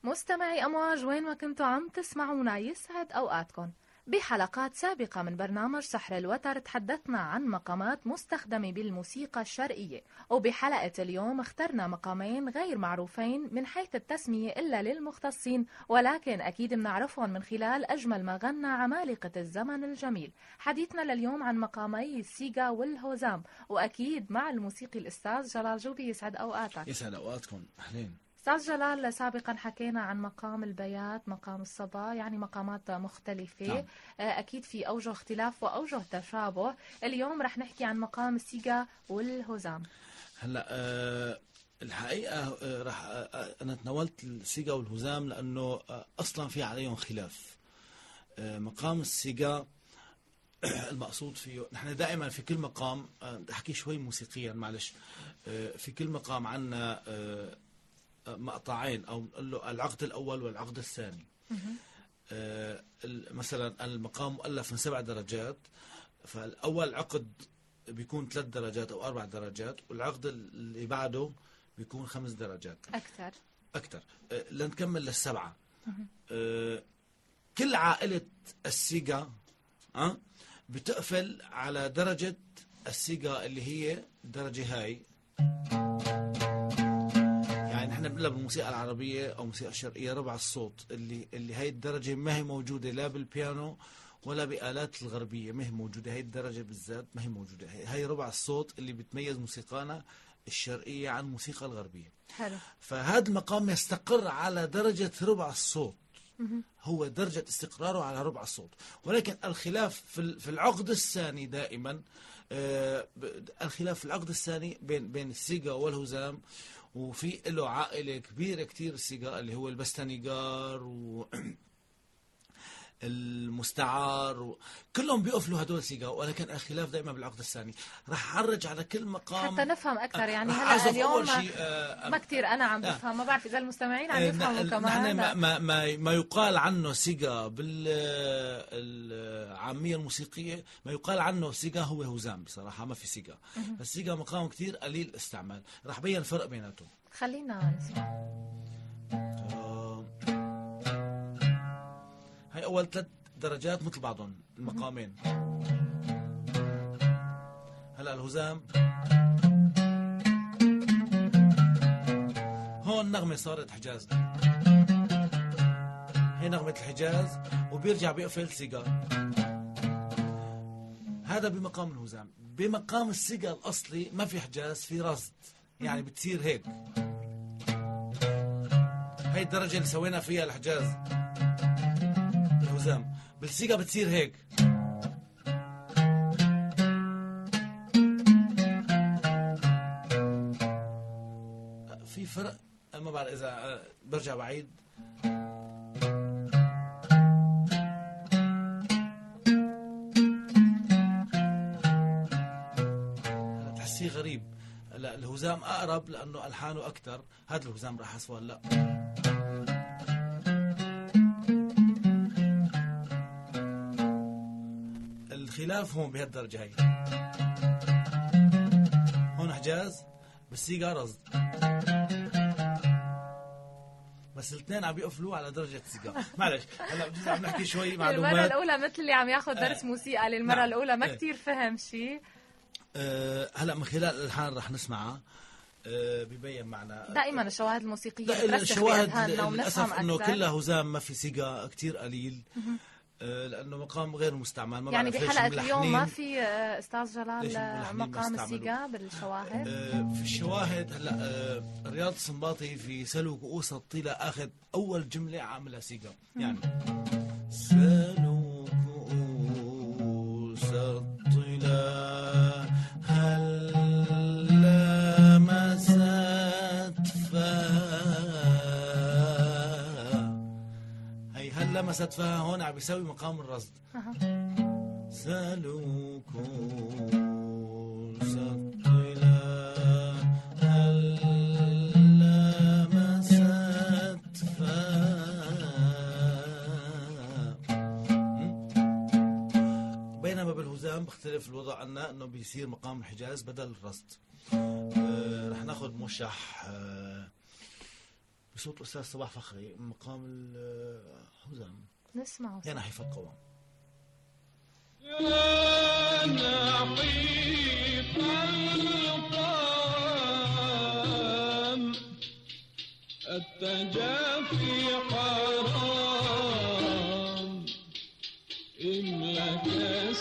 مستمعي أمواج وين ما كنتوا عم تسمعونا، يسعد أوقاتكم. بحلقات سابقة من برنامج سحر الوتر تحدثنا عن مقامات مستخدمة بالموسيقى الشرقية، وبحلقة اليوم اخترنا مقامين غير معروفين من حيث التسمية إلا للمختصين، ولكن أكيد بنعرفهم من خلال أجمل ما غنى عمالقة الزمن الجميل. حديثنا لليوم عن مقامي السيجا والهوزام، وأكيد مع الموسيقي الأستاذ جلال جودي. يسعد أوقاتك. يسعد أوقاتكم. أهلين أستاذ جلال، سابقا حكينا عن مقام البيات، مقام الصبا، يعني مقامات مختلفة. نعم. أكيد في أوجه اختلاف وأوجه تشابه. اليوم رح نحكي عن مقام السيجا والهوزام. هلا الحقيقة راح أنا تناولت السيجا والهزام لأنه أصلا في عليهم خلاف. مقام السيجا المقصود فيه، نحن دائما في كل مقام أحكي شوي موسيقيا معلش. في كل مقام عنا مقطعين، أو نقول له العقد الأول والعقد الثاني. مثلا المقام مؤلف من 7 درجات، فالأول عقد بيكون 3 درجات أو 4 درجات، والعقد اللي بعده بيكون 5 درجات أكثر لنكمل لل7. كل عائلة السيجا بتقفل على درجة السيجا اللي هي الدرجة هاي. يعني نحن بنقولها بالموسيقى العربية أو الموسيقى الشرقية ربع الصوت، اللي هاي الدرجة ما هي موجودة لا بالبيانو ولا بآلات الغربية، ما هي موجودة هاي الدرجة بالذات، ما هي موجودة. هاي ربع الصوت اللي بتميز موسيقانا الشرقية عن الموسيقى الغربية. حلو. فهذا المقام يستقر على درجة ربع الصوت، هو درجة استقراره على ربع الصوت. ولكن الخلاف في العقد الثاني دائما، الخلاف في العقد الثاني بين السيجا والهزام. وفي له عائلة كبيرة كتير السيجا، اللي هو البستانيجار المستعار، كلهم بيقفلوا هدول سيجا، ولكن الخلاف دائما بالعقد الثاني. رح أعرج على كل مقام حتى نفهم أكثر. يعني هلا اليوم ما كتير أنا عم بفهم، ما بعرف إذا المستمعين عم يفهموا كمان. ما يقال عنه سيجا بالعامية الموسيقية، ما يقال عنه سيجا هو هزام. بصراحة ما في سيجا، بس سيجا مقام كتير قليل استعمال. رح بين الفرق بيناتهم. خلينا نسمع. هاي أول 3 درجات مثل بعضهم المقامين. هلا الهزام هون نغمة صارت حجاز، هي نغمة الحجاز، وبيرجع بيقفل سيجار. هذا بمقام الهزام. بمقام السيجا الأصلي ما في حجاز، في رصد، يعني بتصير هيك. هاي الدرجة اللي سوينا فيها الحجاز الهزام، بالسيجا بتصير هيك. في فرق، ما بعرف إذا برجع بعيد. تحسيه غريب. لا، الهزام أقرب لأنه ألحانه أكتر. هذا الهزام راح أسوى لا. الخلاف هون بهالدرجة هاي. هون حجاز بالسيجا رصد، بس الاثنين عم يقفلوا على درجة سيجا. معلش هلا بجوز عم نحكي شوي معلومات. المرة الأولى مثل اللي عم ياخذ درس موسيقى للمرة نعم. الأولى ما كتير فهم شيء. هلا من خلال الألحان رح نسمعها ببين معنا. دائما الشواهد الموسيقية لا، الشواهد ونفهم للأسف أكثر. إنه كلها هزام، ما في سيجا كتير قليل. لأنه مقام غير مستعمل. ما يعني بعرف بحلقة ليش اليوم ما في أستاذ جلال مقام ما السيجا بالشواهد؟ في الشواهد هلا رياض السنباطي في سلو كؤوس الطيلة أخذ أول جملة عاملها سيجا. يعني سلو كؤوس الطيلة هل لمست هل لمست فيها. هون عم بيساوي مقام الرصد. سلوك الطلا هل لمست بينما بالهزام بختلف الوضع عنا، انه بيصير مقام الحجاز بدل الرصد. رح ناخذ موشح بصوت أستاذ صباح فخري مقام الهزام. نسمعه يا نحيف القوام. يا نحيف القوام التجافي حرام، املى كاس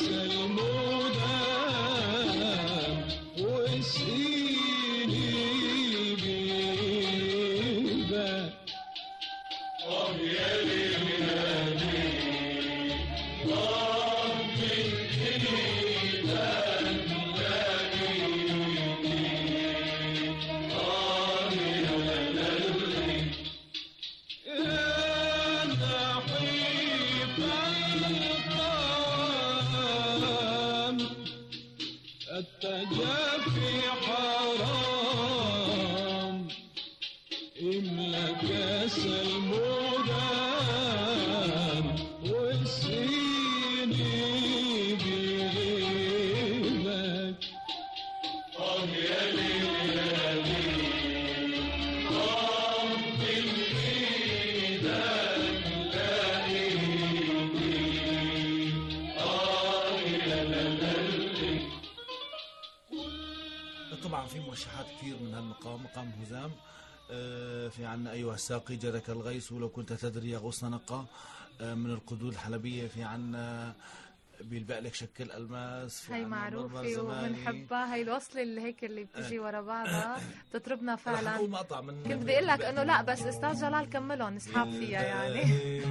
المدام واسقيني بيبك. يا ليلي التجافي حرام، املى كاس المدام واسقيني بغيبك. يا ليل يا ليل رب الإيدان لاقيني. طبعا في مرشحات كثير من هالمقام، مقام الهزام. في عنا أيها الساقي جرك الغيث ولو كنت تدري يا غصن نقى، من القدود الحلبية. في عنا بيلبق لك شكل ألماس، هي معروفة وبنحبها، هي الوصلة اللي هيك اللي بتجي ورا بعضها بتطربنا فعلا. كنت بدي اقول لك انه لا بس استاذ جلال كملهم نسحب فيها يعني.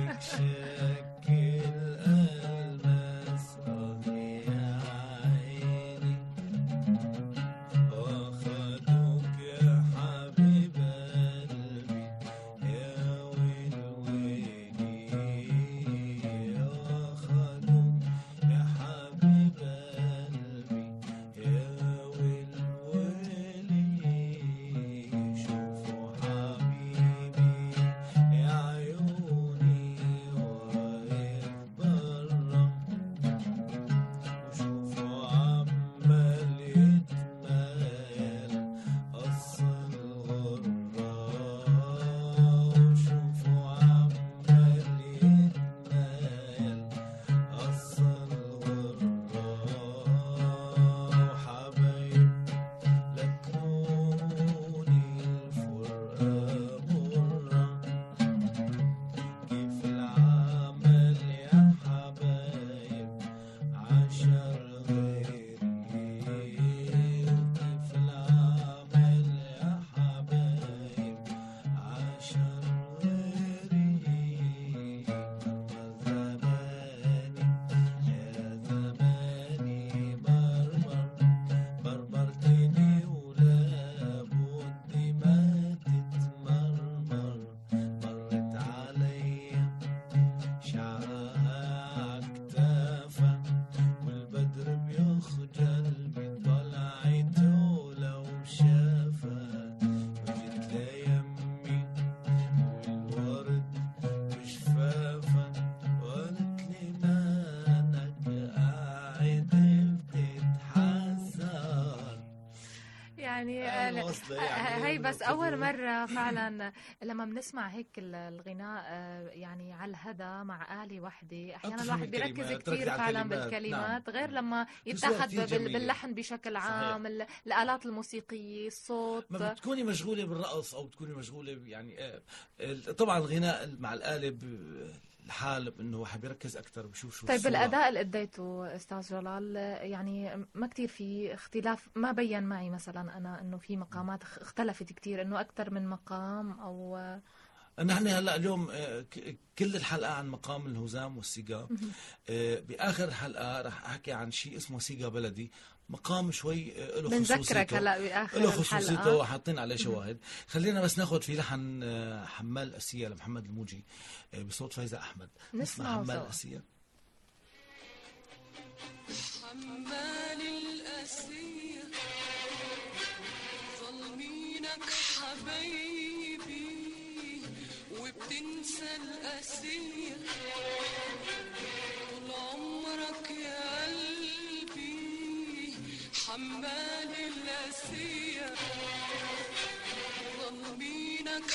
يعني هي بس أول مرة فعلا لما بنسمع هيك الغناء يعني على الهدى مع آلة وحدة، أحيانا الواحد بيركز كتير فعلا بالكلمات. نعم. غير لما يتاخد باللحن بشكل عام. صحيح. الآلات الموسيقية، الصوت، ما بتكوني مشغولة بالرقص أو بتكوني مشغولة يعني طبعا الغناء مع الآلة الحال انه واحد بيركز اكثر بشوف شو. طيب الاداء اللي اديته استاذ جلال يعني ما كتير في اختلاف، ما بين معي مثلا انا انه في مقامات اختلفت كتير، انه اكثر من مقام او نحن هلا اليوم كل الحلقه عن مقام الهزام والسيجا. باخر الحلقه رح احكي عن شيء اسمه سيجا بلدي، مقام شوي له خصوصيته. بنذكرك هلا باخر له خصوصيته وحاطين عليه شواهد. خلينا بس ناخذ في لحن حمال الاسيه لمحمد الموجي بصوت فايزة احمد. نسمع حمال الاسيه. حمال الاسيه ظالمينك حبايبي وبتنسى الاسيه طول عمرك يا قلبي. حمال الاسيه ظالمينك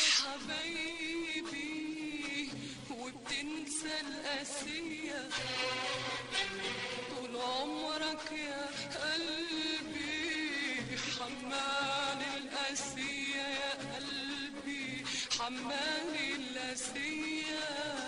حبايبي وبتنسى القاسية طول عمرك يا قلبي حمال القاسية يا قلبي حمال القاسية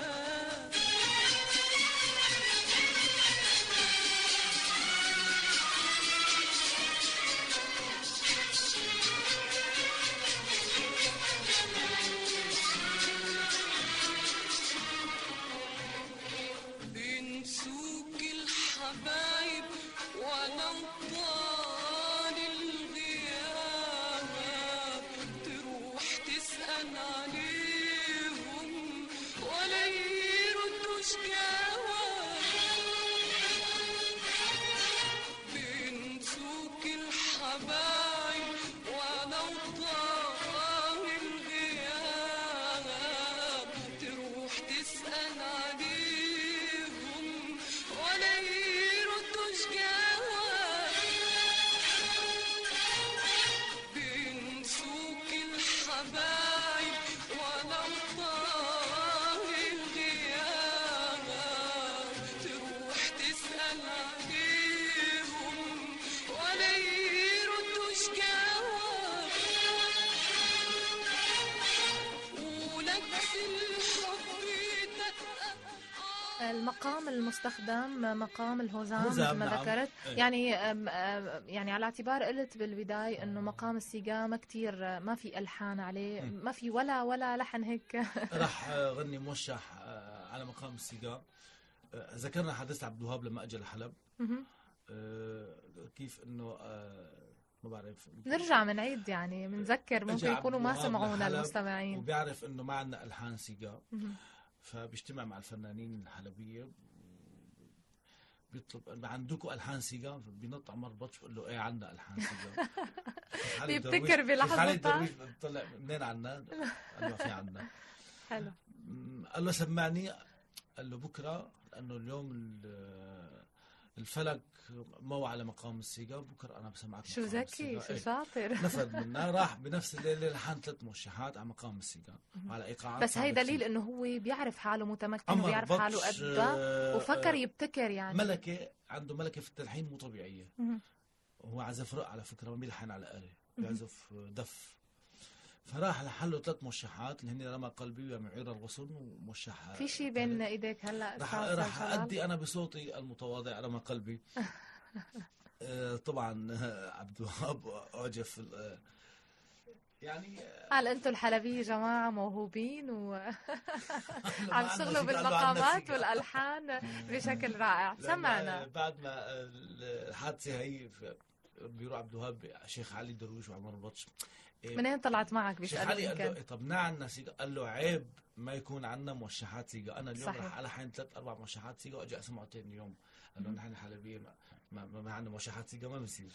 بنسوك الحبايب ولو طال الغياب تروح تسأل عليهم ولا يردوش جواب بنسوك الحبايب ولو طال الغياب تروح تسأل عليهم ولا يردوش جواب بنسوك الحبايب ولو طال الغياب تروح تسأل عليهم ولا يردوش جواب ونفس الحب دقة المقام المستخدم مقام الهزام هزام، مثل ما نعم. ذكرت، إيه. يعني يعني على اعتبار قلت بالبداية انه مقام السيجا ما كتير ما في الحان عليه، ما في ولا لحن هيك. راح غني موشح على مقام السيجار. ذكرنا حديث عبد الوهاب لما اجى لحلب. مهم. كيف انه ما بعرف، نرجع منعيد يعني بنذكر ممكن أجى عبد يكونوا ما الوهاب سمعونا لحلب المستمعين. وبيعرف انه ما عندنا الحان سيجار، مهم. فبيجتمع مع الفنانين الحلبيه بيطلب عندكم الحان سيجار، بينط عمر بطش بيقول له ايه عندنا الحان سيجار. بيبتكر بلحظة. درويش طلع منين عنا؟ قال له في عنا. حلو. قال له سمعني. قال له بكره، لانه اليوم الفلك مو على مقام السيجار، بكره انا بسمعك شو مقام ذكي، السيجار. شو إيه. شاطر. نفذ منه، راح بنفس الليله لحن 3 موشحات على مقام السيجار وعلى ايقاعات. بس هي صعبة دليل كتير. انه هو بيعرف حاله متمكن عمر وبيعرف حاله بطش، قدها وفكر يبتكر يعني. ملكه، عنده ملكه في التلحين مو طبيعيه. مهم. وهو عزف رق على فكره، ما بيلحن على آلة، بيعزف دف. فراح لحن له 3 موشحات اللي هن رمى قلبي ومعير الغصن وموشح. في شيء بين ايديك هلا راح أدي أنا بصوتي المتواضع رمى قلبي. طبعا عبد الوهاب أعجب يعني قال انتوا الحلبية جماعة موهوبين وعم عم تشتغلوا بالمقامات والألحان بشكل رائع. سمعنا. بعد ما الحادثة هي بيروح عبد الوهاب شيخ علي درويش وعمر بطش. منين طلعت معك شيخ علي بيسألوا قال له طب عنا سيجا؟ قال له عيب ما يكون عنا موشحات سيجا. انا اليوم صحيح. راح الحن 3-4 موشحات سيجا واجي اسمعه ثاني يوم. قال له نحن الحلبيه ما عندنا موشحات سيجا، ما بصير.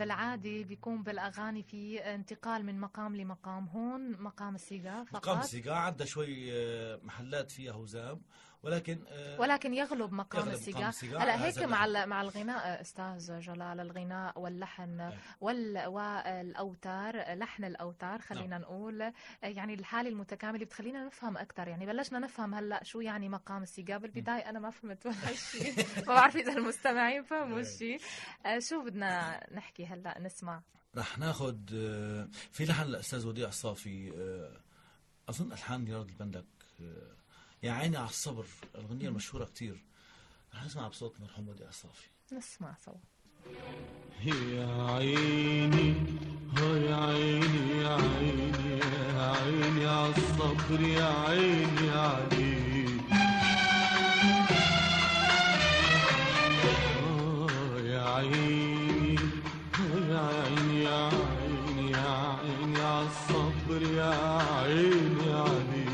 في العادي بيكون بالأغاني في انتقال من مقام لمقام، هون مقام السيجا فقط. مقام السيجا عندها شوي محلات فيها هزام، ولكن يغلب مقام السيجا. هلا هيك هذا مع الغناء استاذ جلال، الغناء واللحن والاوتار، لحن الاوتار خلينا نقول، يعني الحاله المتكامله بتخلينا نفهم اكثر. يعني بلشنا نفهم هلا شو يعني مقام السيجا. بالبدايه انا ما فهمت ولا شيء، ما بعرف اذا المستمعين فهموا شيء. شو بدنا نحكي هلا نسمع؟ رح ناخذ في لحن الاستاذ وديع الصافي، اظن الحان رياض البندك، يا عيني على الصبر، الغنية المشهورة كتير. رح نسمع بصوت مرحوم وديع الصافي. نسمع سوا. يا عيني يا عيني يا عيني يا عيني على الصبر، يا عيني عليك. يا عيني يا عيني يا عيني يا عيني على الصبر، يا عيني عليك.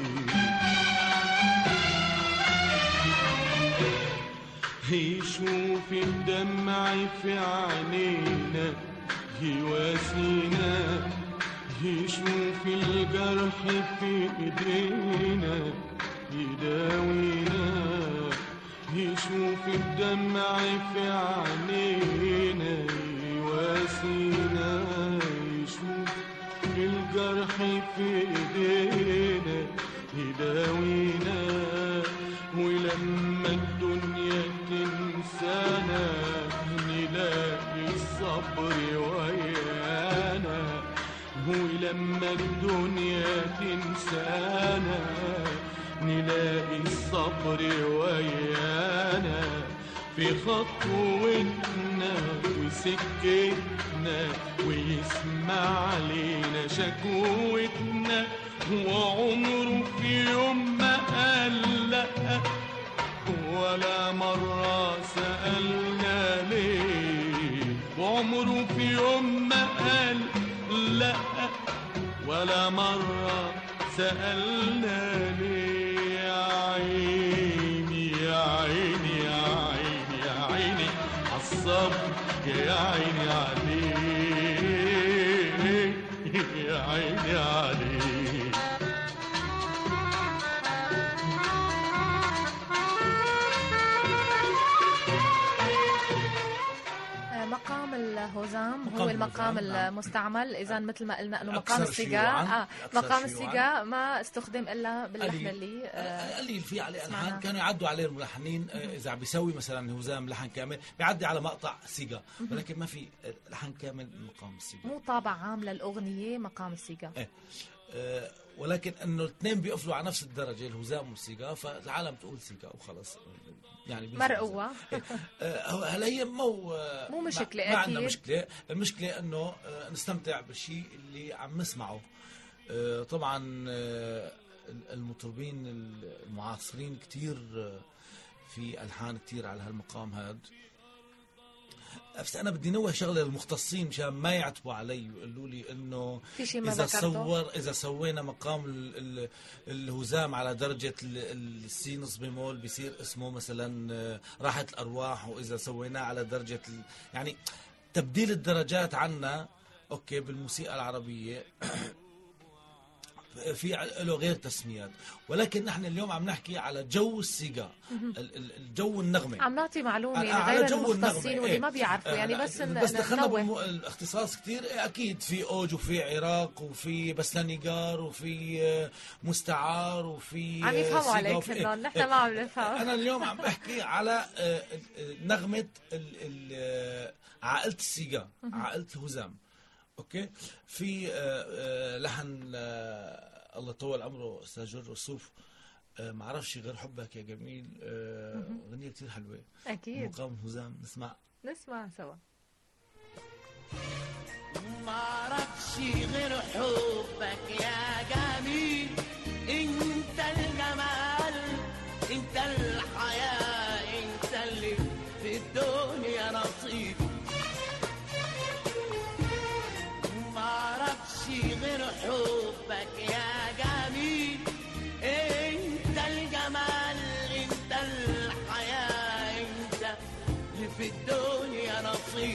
يشوف الدمع في عينينا يواسينا، يشوف الجرح في ايدينا يداوينا، يشوف الدمع في عينينا يواسينا، يشوف الجرح في ايدينا يداوينا. ولما الدنيا تنسانا نلاقي الصبر ويانا، ولما الدنيا تنسانا نلاقي الصبر ويانا. في خطوتنا وسكتنا ويسمع لينا شكوتنا، وعمره في يوم ما قال لأ، ولا مرة سألنا ليه. وعمره في يوم ما قال لأ، ولا مرة سألنا ليه. يا عيني يا عيني يا عيني يا عيني عالصبر، يا عيني عليك، يا عيني عليك. مقام الهزام هو المقام المستعمل، إذا مثل ما قلنا إنه مقام السيجا مقام السيجا ما استخدم إلا باللحن اللي قليل في عليه ألحان كانوا يعدوا عليه الملحنين. إذا بيسوي مثلا هزام لحن كامل بيعدي على مقطع سيجا، ولكن ما في لحن كامل مقام السيجا، مو طابع عام للأغنية مقام السيجا. ولكن انه الاثنين بيقفلوا على نفس الدرجه، الهزام والسيجا، فالعالم تقول سيجا وخلص، يعني مرقوة. هلا هي مو مشكله، ما عندنا مشكله. المشكله انه نستمتع بالشيء اللي عم نسمعه. طبعا المطربين المعاصرين كتير في الحان كتير على هالمقام هاد، بس انا بدي نوه شغله للمختصين مشان ما يعتبوا علي ويقولوا لي انه اذا سوينا مقام الهزام على درجه السي نص بيمول بيصير اسمه مثلا راحه الارواح، واذا سويناه على درجه يعني تبديل الدرجات عنا اوكي بالموسيقى العربيه في له غير تسميات، ولكن نحن اليوم عم نحكي على جو السيجا، الجو النغمة. عم نعطي معلومة غير المختصين واللي ما بيعرفوا، يعني بس دخلنا بالاختصاص كتير. أكيد في أوج وفي عراق وفي بسلانيجار وفي مستعار وفي عم يفهموا عليك هنن، نحن ما عم نفهم. أنا اليوم عم بحكي على نغمة عائلة السيجا، عائلة الهزام. اوكي. في لحن الله يطول عمره استاذ جورج وسوف، ما اعرفش غير حبك يا جميل، اغنيه كثير حلوه اكيد. مقام هزام، نسمع سوا. ما اعرفش غير حبك يا جميل، انت الجمال، انت الحياه، انت اللي في الدنيا نصيب. غير حبك يا جميل، انت الجمال، انت الحياة، انت اللي في الدنيا نصيب.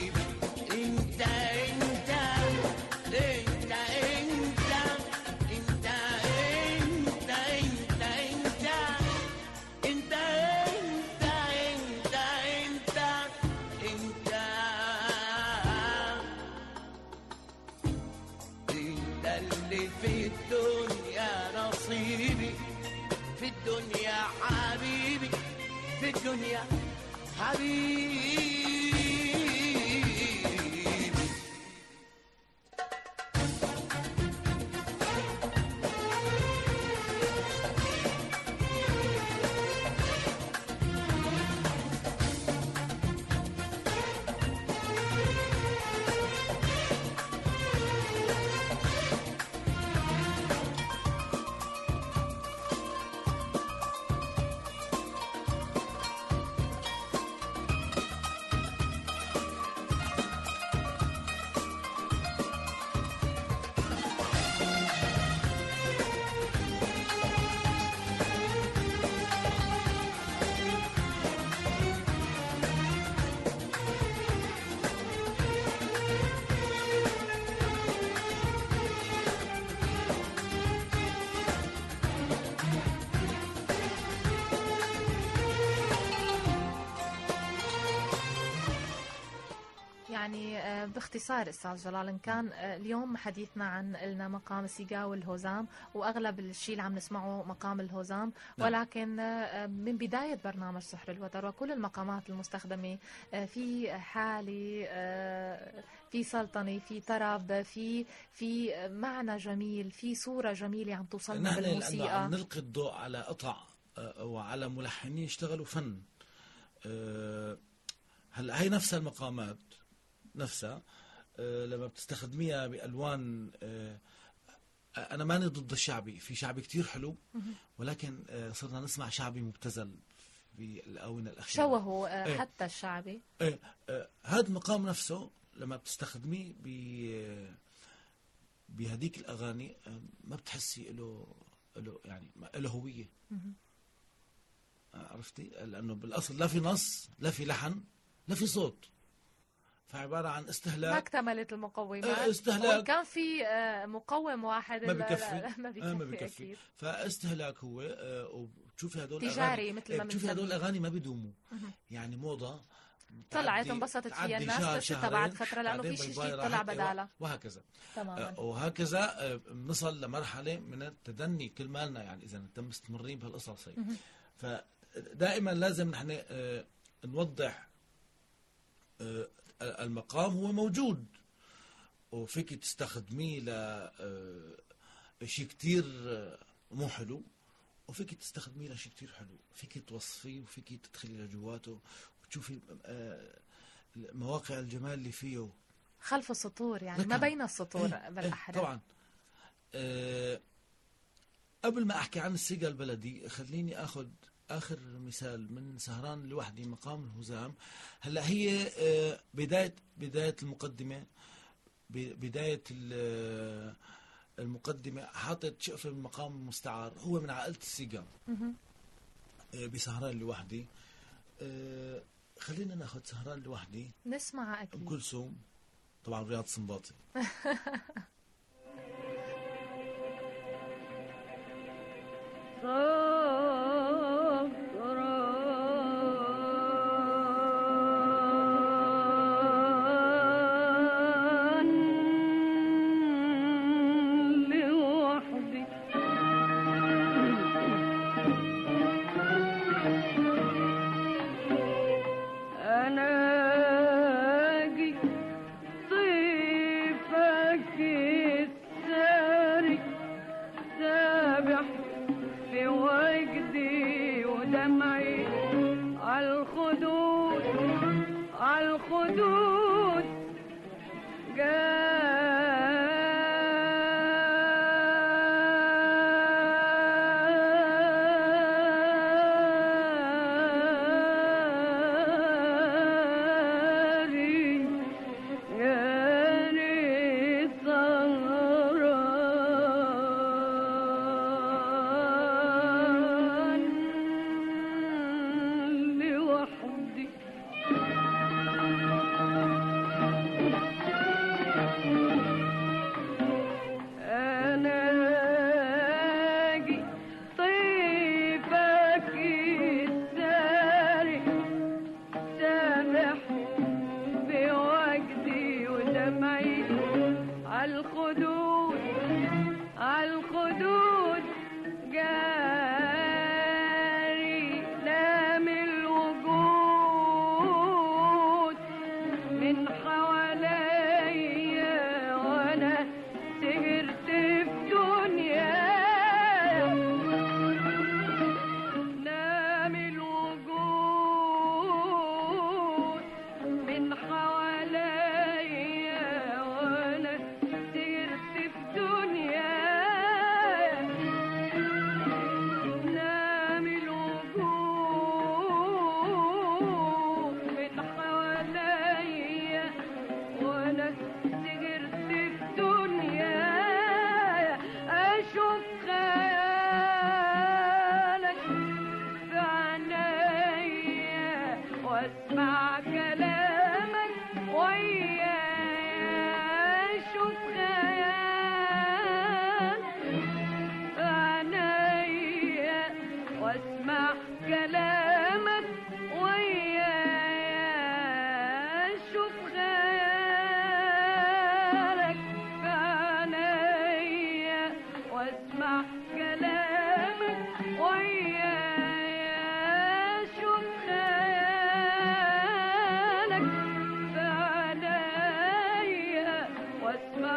الدنيا حبيبي. يعني باختصار استاذ جلال، إن كان اليوم حديثنا عن قلنا مقام السيقا والهوزام، واغلب الشيء اللي عم نسمعه مقام الهوزام، ولكن من بدايه برنامج سحر الوتر وكل المقامات المستخدمه في حالي، في سلطنه، في طرب، في معنى جميل، في صوره جميله عم توصلنا بالموسيقى. نحن عم نلقي الضوء على قطع وعلى ملحنين يشتغلوا فن. هلا هي نفس المقامات نفسها لما بتستخدميها بألوان، أنا ماني ضد الشعبي، في شعبي كتير حلو، ولكن صرنا نسمع شعبي مبتذل في الآونة الأخيرة. شوهوا حتى الشعبي. هذا المقام نفسه لما بتستخدميه بهديك الأغاني ما بتحسي له يعني له هوية. عرفتي؟ لأنه بالأصل لا في نص، لا في لحن، لا في صوت، فعبارة عن استهلاك. ما اكتملت المقومات. استهلاك. وكان في مقوم واحد ما بكفي. ما بكفي. فاستهلاك هو. وبتشوفي هدول تجاري مثل ما بتشوفي هدول الأغاني ما بيدوموا. يعني موضة طلعت انبسطت فيها الناس، بس بعد فترة لأنه في شيء جديد طلع بدالها، وهكذا. تماما. وهكذا بنصل لمرحلة من التدني كل مالنا، يعني إذا تم مستمرين بهالقصص هي. فدائما لازم نحن نوضح المقام هو موجود، وفيك تستخدميه لشيء كتير مو حلو، وفيك تستخدميه لشيء كتير حلو، فيك توصفيه وفيك تدخلي لجواته وتشوفي مواقع الجمال اللي فيه خلف السطور، يعني ما بين السطور بالأحرى. طبعا. قبل ما أحكي عن السيقا البلدي خليني أخذ آخر مثال من سهران لوحدي مقام الهزام. هلا هي بداية المقدمة، بداية المقدمة حاطت شقفة من مقام المستعار، هو من عائلة السيقا بسهران لوحدي. خلينا ناخذ سهران لوحدي نسمع أكيد. أم كلثوم، طبعا رياض سنباطي. عالخدود جاري لام الوفا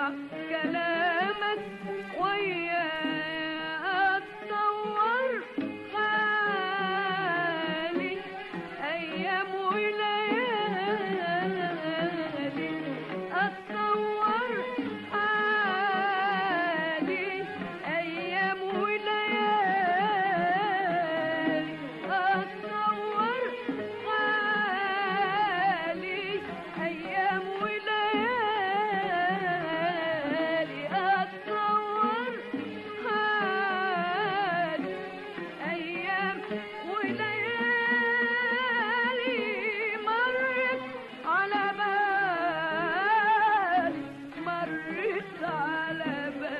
اسمع كلامك وياي اتطور حالي ايام وليالي اتطور حالي ايام وليالي اتطور حالي ايام وليالي اتطور حالي ايام وليالي مرت على بالي مرت على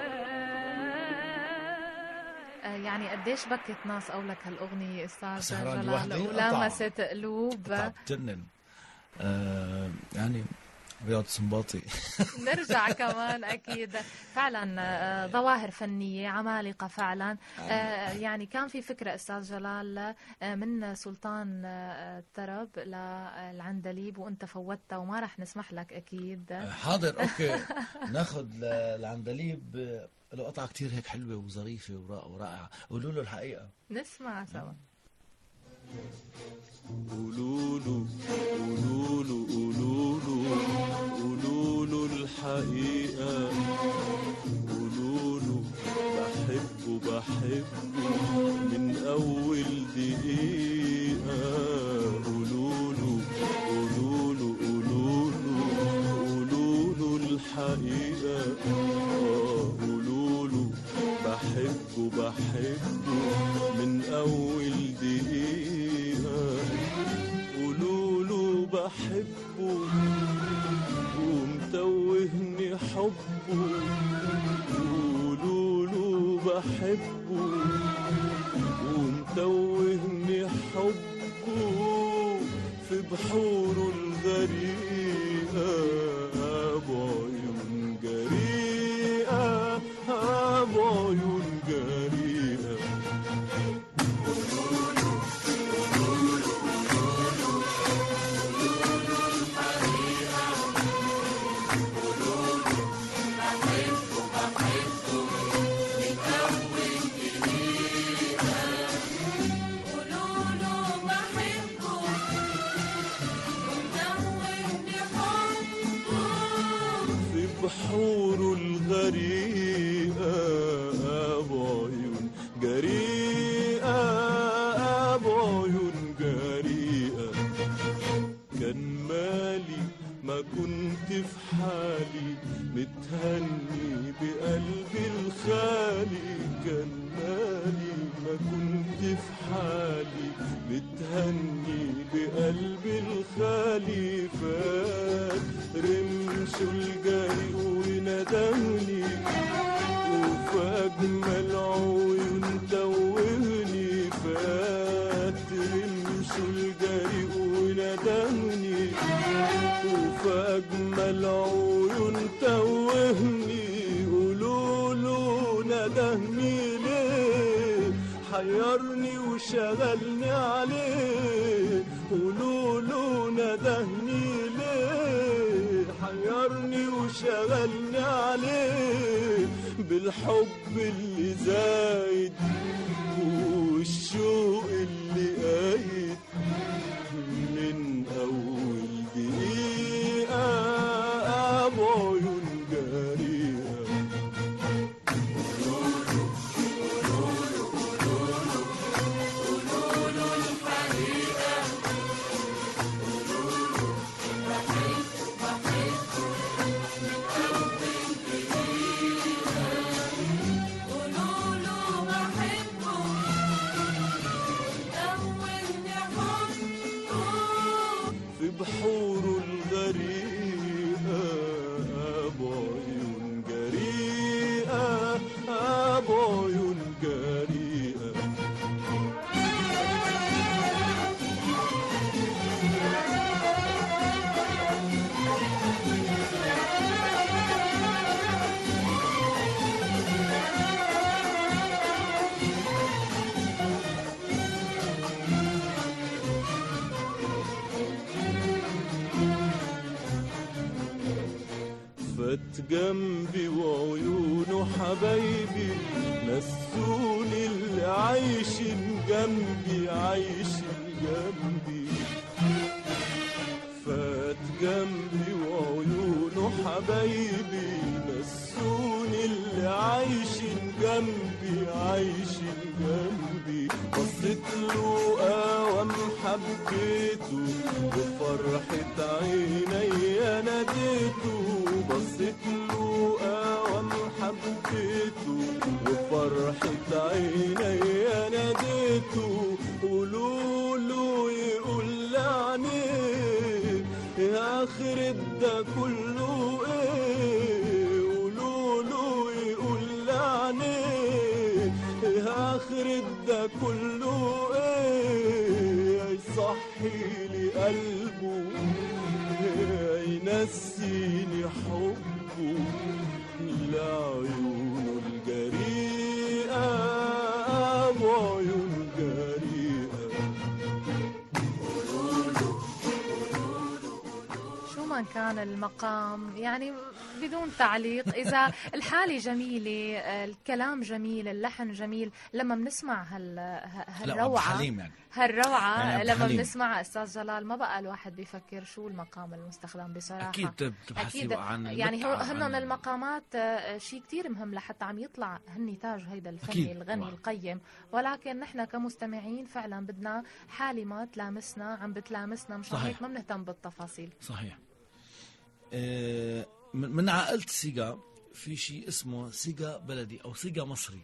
بالي. يعني قديش بكت ناس قولك هالأغنية أستاذ سهران جلال لوحدي؟ ولامست قلوب؟ طبعا بتجنن. يعني رياض سنباطي. نرجع كمان أكيد فعلا ظواهر فنية عمالقة فعلا. يعني كان في فكرة أستاذ جلال من سلطان الطرب للعندليب وأنت فوتها وما رح نسمح لك أكيد. حاضر اوكي. ناخد العندليب له قطعة كتير هيك حلوة وظريفة ورائعة. قولوا له الحقيقة. نسمع سوا. قولوله قولوله قولوله قولوله الحقيقة قولوله بحبه بحبه من أول دقيقة قولوله قولوله قولوله قولوله الحقيقة قولوله بحبه بحبه من أول دقيقة قولوله بحبه ومتوهني حبه قولوله بحبه ومتوهني حبه في بحوره الغريقة بعيون جريئة بعيون جريئة بحور الغريقة بعيون جريئة بعيون جريئة كان مالي ما كنت في حالي متهني بقلبي الخالي كان مالي ما كنت في حالي متهني بقلبي الخالي فات رمش الجري وندهني وفي أجمل عيون توهني فات رمش الجري وندهني وفي أجمل عيون توهني قولوله ندهني ليه حيرني وشغلني عليه قولوله ندهني ليه حيرني وشغلني عليه بالحب اللي زايد والشوق اللي قايد من أول دقيقة بعيون جريئة بحور الغريقة بعيون جريئة جنبي وعيونه حبايبي نسوني اللي عايشين جنبي عايشين جنبي. فات جنبي وعيونه حبايبي نسوني اللي عايشين جنبي عايشين جنبي. بصيت له قوام حبيته بفرحة عيني ناديته. بصيت له قوام حبيته بفرحة عيني ناديته. قولوا له يقول لعنيه يا آخر ده كله ايه. قولوا له يقول لعنيه يا آخر ده كله ايه. يصحي لي قلبه ينسيني حبه لعيونه الجريئة وعيون جريئة. شو ما كان المقام يعني بدون تعليق. إذا الحالة جميلة، الكلام جميل، اللحن جميل، لما بنسمع هالروعة حليم يعني. هالروعة يعني لما حليم. بنسمع أستاذ جلال ما بقى الواحد بيفكر شو المقام المستخدم بصراحة. أكيد بتبحثي أكيد عن يعني متعة، هن عن- المقامات شيء كتير مهم لحتى عم يطلع هن تاج هيدا الفني أكيد. الغني طبعاً. القيم. ولكن نحن كمستمعين فعلا بدنا حالة ما تلامسنا، عم بتلامسنا، مشان صحيح. هيك ما بنهتم بالتفاصيل. صحيح. من عائلة السيجا في شيء اسمه سيجا بلدي أو سيجا مصري.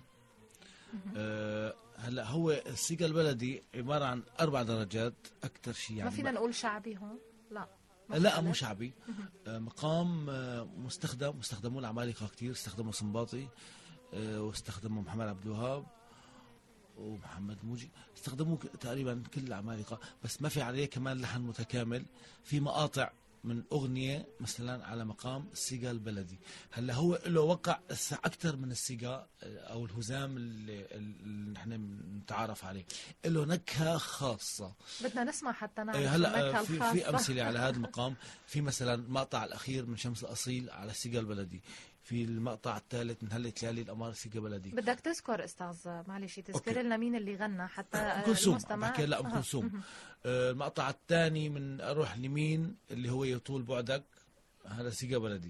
هلا هو السيجا البلدي عبارة عن 4 درجات أكثر شيء يعني. ما فينا نقول شعبي هون؟ لا لا مو شعبي. مقام مستخدموه العمالقة كتير. استخدموا سنباطي واستخدموا محمد عبد الوهاب ومحمد موجي. استخدموه تقريبا كل العمالقة، بس ما في عليه كمان لحن متكامل. في مقاطع من أغنية مثلا على مقام السيجا البلدي. هلا هو له وقع أكثر من السيجا أو الهزام اللي نحن نتعارف عليه. له نكهة خاصة. بدنا نسمع حتى نعرف هلا النكهة في الخاصة. أمثلة على هذا المقام. في مثلا المقطع الأخير من شمس الأصيل على السيجا البلدي. في المقطع الثالث من هلة ليالي القمر سيجا بلدي. بدك تذكر استاذ معلش تذكر أوكي. لنا مين اللي غنى حتى أم كلثوم. المستمع. بحكي لا أم كلثوم. المقطع الثاني من أروح لمين اللي هو يطول بعدك هذا سيجا بلدي.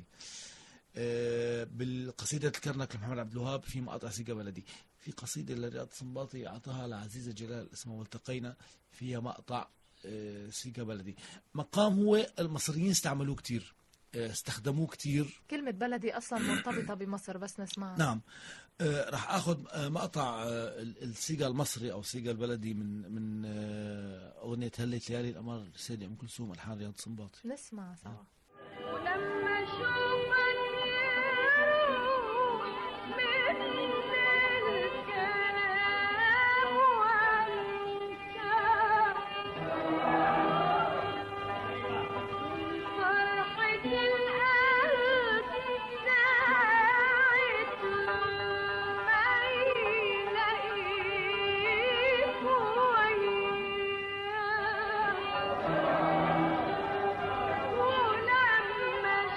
بالقصيدة الكرنك لمحمد عبد الوهاب في مقطع سيجا بلدي. في قصيدة لرياض السنباطي أعطاها لعزيزة جلال اسمها والتقينا فيها مقطع سيجا بلدي. مقام هو المصريين استعملوه كتير، استخدموه كتير. كلمة بلدي أصلا مرتبطة بمصر بس نسمعها. نعم. راح اخذ مقطع السيجا المصري او السيجا البلدي من اغنيه هلة ليالي القمر السيدة ام كلثوم الحان رياض السنباطي. نسمع سوا. ولما اشوفك يروح من الكلام وانسى فرحة القلب ساعة ما يلاقيك وياه. ولما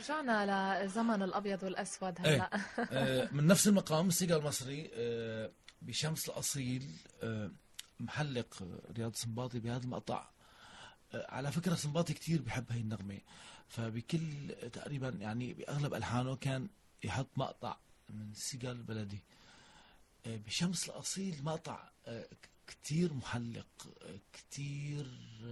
رجعنا لزمن الأبيض والأسود هلا. من نفس المقام السيجا المصري بشمس الأصيل محلق رياض سنباطي بهذا المقطع. على فكرة سنباطي كتير بحب هاي النغمة، فبكل تقريبا يعني بأغلب ألحانه كان يحط مقطع من السيجا البلدي. بشمس الأصيل مقطع كتير محلق، كتير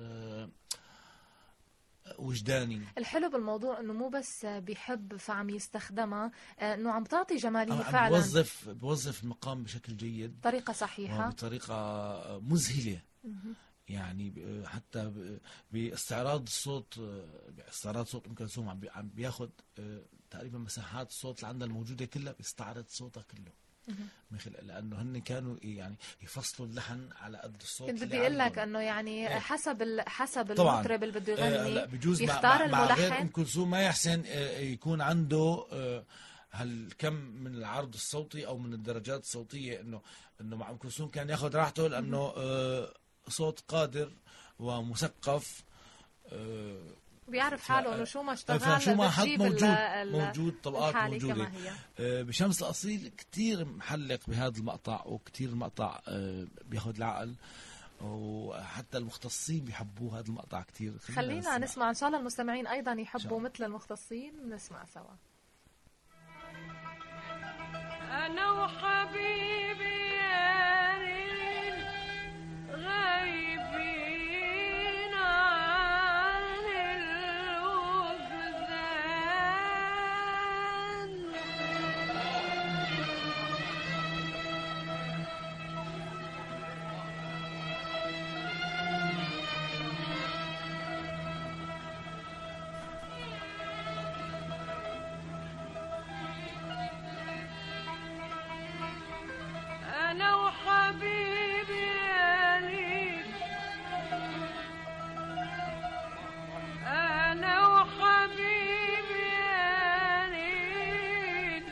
وجداني. الحلو بالموضوع انه مو بس بيحب فعم يستخدمها، انه عم تعطي جمالية عم فعلا. بوظف المقام بشكل جيد، طريقة صحيحة، بطريقة مذهلة. يعني حتى باستعراض الصوت، باستعراض صوت ام كلثوم عم بياخذ تقريبا مساحات الصوت اللي عندها الموجودة كلها، بيستعرض صوتها كله. لانه هن كانوا يعني يفصلوا اللحن على قد الصوت. كنت بدي اقول لك انه يعني حسب المطرب اللي بده يغني بجوز بيختار مع غير الملحن. ام كلثوم ما يحسن يكون عنده هالكم من العرض الصوتي او من الدرجات الصوتيه، انه مع ام كلثوم كان ياخذ راحته لانه صوت قادر ومثقف، بيعرف حاله انه شو ما اشتغل فشو ما حط بتجيب موجود طبقات موجوده. كما هي. بشمس الأصيل كتير محلق بهذا المقطع، وكتير المقطع بياخد العقل، وحتى المختصين بيحبوه هذا المقطع كتير. خلينا نسمع ان شاء الله المستمعين ايضا يحبوا مثل المختصين. نسمع سوا. أنا وحبيبي يا ليل غايبين عن الوجدان. أنا وحبيبي يا ليل، أنا وحبيبي يا ليل،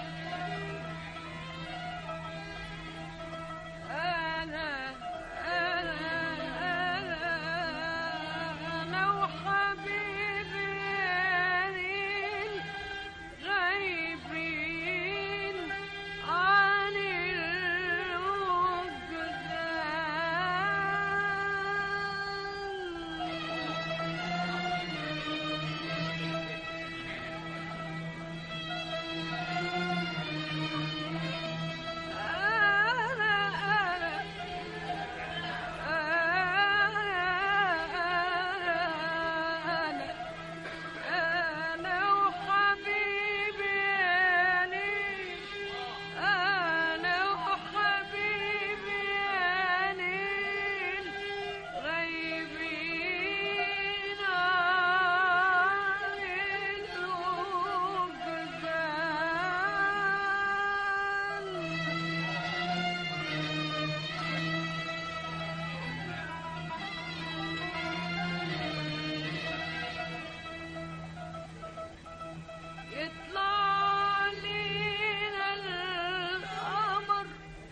أنا وحبيبي يا ليل غايبين عن يطلع لينا القمر،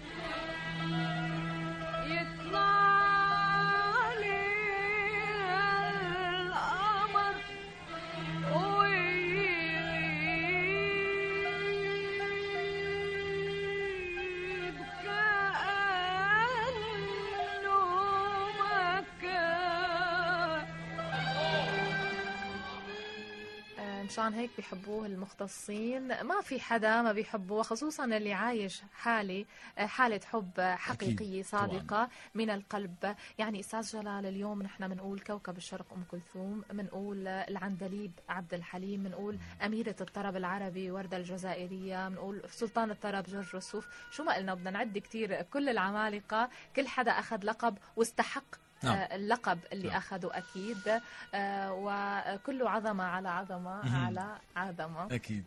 يطلع لينا القمر ويغيب كأنه ما كان. مشان هيك بيحبوه المختصين. ما في حدا ما بيحبوه، خصوصا اللي عايش حالة حب حقيقية أكيد. صادقة طبعاً. من القلب. يعني أستاذ جلال، اليوم نحن بنقول كوكب الشرق أم كلثوم، بنقول العندليب عبد الحليم، بنقول أميرة الطرب العربي وردة الجزائرية، بنقول سلطان الطرب جورج وسوف. شو ما قلنا بدنا نعد كتير كل العمالقة، كل حدا أخذ لقب واستحق اللقب اللي نعم. أخذه أكيد. وكله عظمة على عظمة على عظمة. أكيد.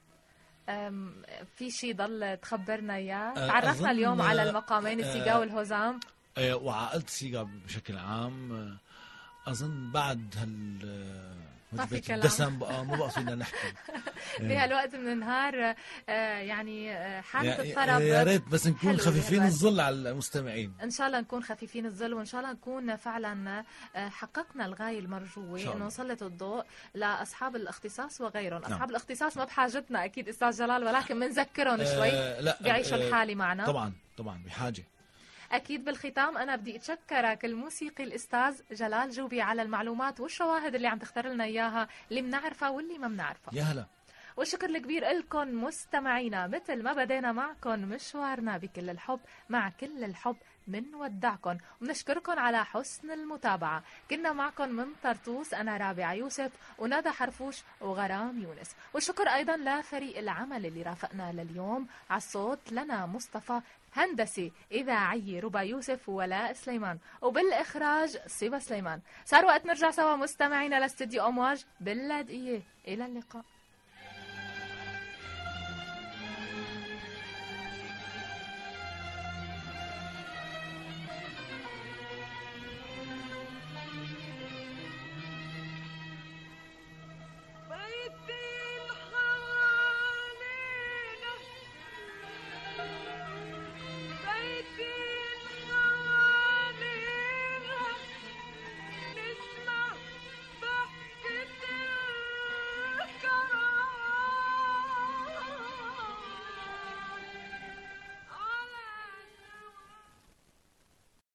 في شيء ضل تخبرنا إياه؟ أظن تعرفنا اليوم على المقامين السيجا والهزام. وعائلة السيجا بشكل عام. أظن بعد ما في وجبة كلام. الدسم بقى ما بقى فينا نحكي. بهالوقت من النهار يعني حالة الطرب يا ريت بس نكون حلوة خفيفين بهالوقت. الظل على المستمعين. ان شاء الله نكون خفيفين الظل، وان شاء الله نكون فعلا حققنا الغاية المرجوة، انه نسلط الضوء لاصحاب الاختصاص وغيرهم. اصحاب الاختصاص ما بحاجتنا اكيد استاذ جلال، ولكن بنذكرهم شوي بيعيشوا الحالة معنا. طبعا بحاجة. أكيد بالختام أنا بدي أتشكرك الموسيقي الأستاذ جلال جوبي على المعلومات والشواهد اللي عم تختار لنا إياها، اللي منعرفها واللي ما منعرفها. يا هلا. والشكر الكبير لكم مستمعينا، مثل ما بدينا معكم مشوارنا بكل الحب، مع كل الحب منودعكم ومنشكركم على حسن المتابعة. كنا معكم من طرطوس أنا رابعة يوسف وندى حرفوش وغرام يونس. والشكر أيضا لفريق العمل اللي رافقنا لليوم، على الصوت لنا مصطفى، هندسي إذاعي ربا يوسف وولاء سليمان، وبالإخراج صبا سليمان. صار وقت نرجع سوا مستمعينا لاستديو أمواج باللاذقية. إلى اللقاء.